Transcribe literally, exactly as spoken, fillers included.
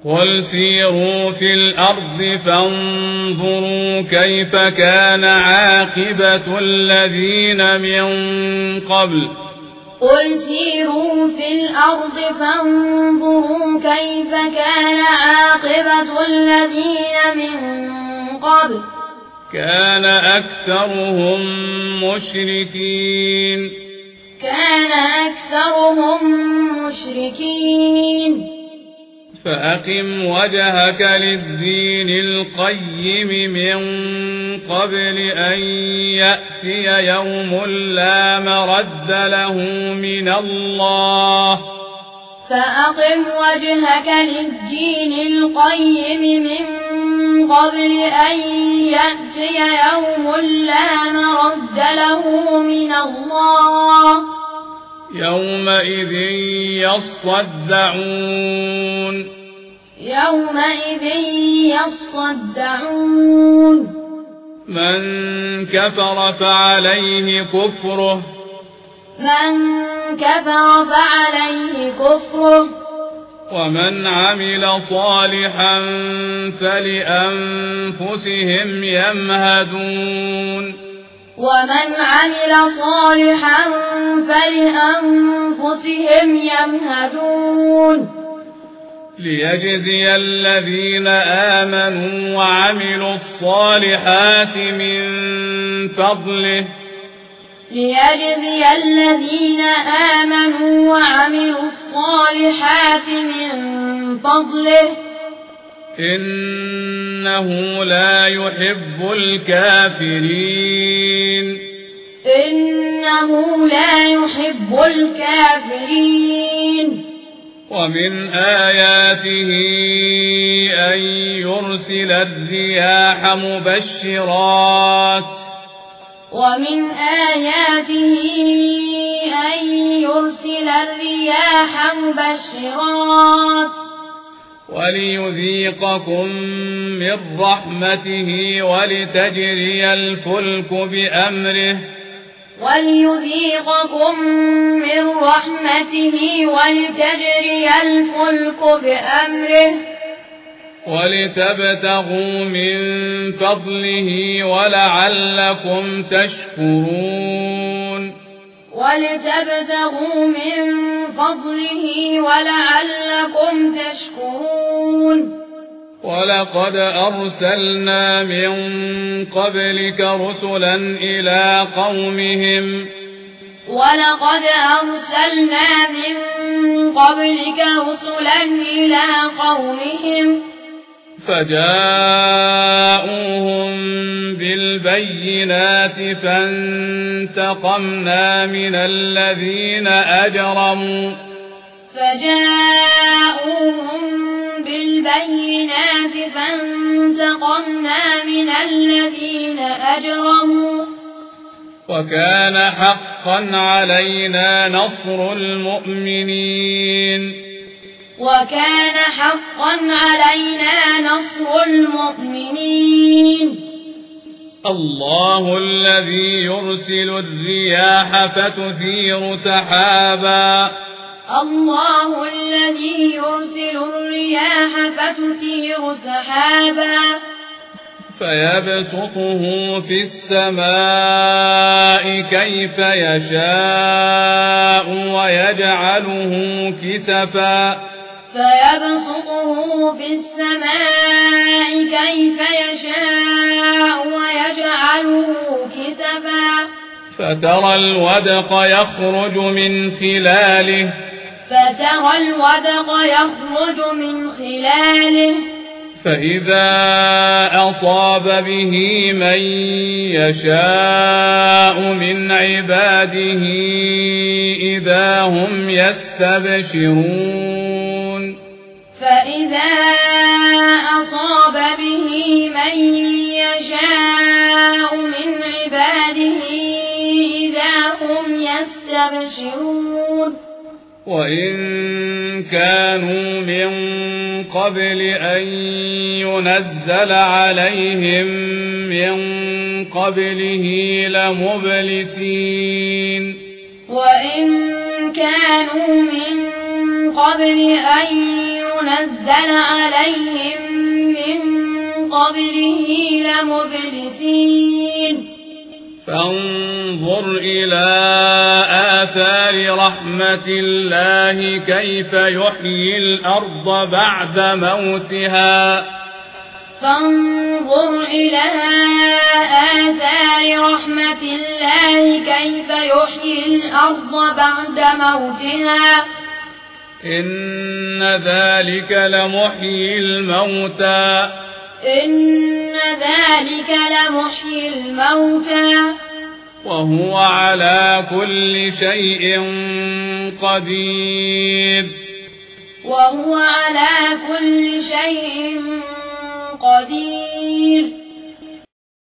قل سيروا في الأرض فانظروا كيف كان عاقبة الذين من قبل قل سيروا في الأرض فانظروا كيف كان عاقبة الذين من قبل كان أكثرهم مشركين كان أكثرهم مشركين فأقم وجهك للدين القيم من قبل أن يأتي يوم لا مرد له من الله فأقم وجهك للدين القيم من قبل أن يأتي يوم لا مرد له من الله يومئذ يصدعون يومئذ يصدعون من كفر فعليه كفره من كفر فعليه كفره ومن عمل صالحا فلأنفسهم يمهدون ومن عمل صالحا فلأنفسهم يمهدون ليجزي الذين آمنوا وعملوا الصالحات من فضله ليجزي الذين آمنوا وعملوا الصالحات من فضله إنه لا يحب الكافرين إنه لا يحب الكافرين ومن آياته أن يرسل الرياح مبشرات ومن آياته أن يرسل الرياح مبشرات وليذيقكم من رحمته ولتجري الفلك بأمره وليذيقكم من رحمته ولتجري الفلك بأمره ولتبتغوا من فضله ولعلكم تشكرون ولتبتغوا من فضله ولعلكم تشكرون ولقد أرسلنا من قبلك رسلا إلى قومهم ولقد أرسلنا من قبلك رسلا إلى قومهم فجاءوهم بالبينات فانتقمنا من الذين أجرموا فجاءوهم بالبينات فانتقمنا من الذين أجرموا وكان حقا علينا نصر المؤمنين وكان حقا علينا نصر المؤمنين الله الذي يرسل الرياح فتثير سحابا الله الذي يرسل الرياح فتثير سحابا فيبسطه في السماء كيف يشاء ويجعله كسفا فيبسطه في السماء كيف يشاء ويجعله كسفا فترى الودق يخرج من خلاله فترى الودق يخرج من خلاله فإذا أصاب به من يشاء من عباده إذا هم يستبشرون فإذا أصاب به من يشاء من عباده إذا هم يستبشرون وإن كانوا من قبل أن ينزل عليهم من قبله لمبلسين وإن كانوا من قبل أن ينزل عليهم من قبله لمبلسين فانظر إلى آثار رحمة الله كيف يحيي الأرض بعد موتها فانظر إلى آثار رحمة الله كيف يحيي الأرض بعد موتها إن ذلك لمحيي الموتى إن ذلك لمحيي الموتى وهو على كل شيء قدير وهو على كل شيء قدير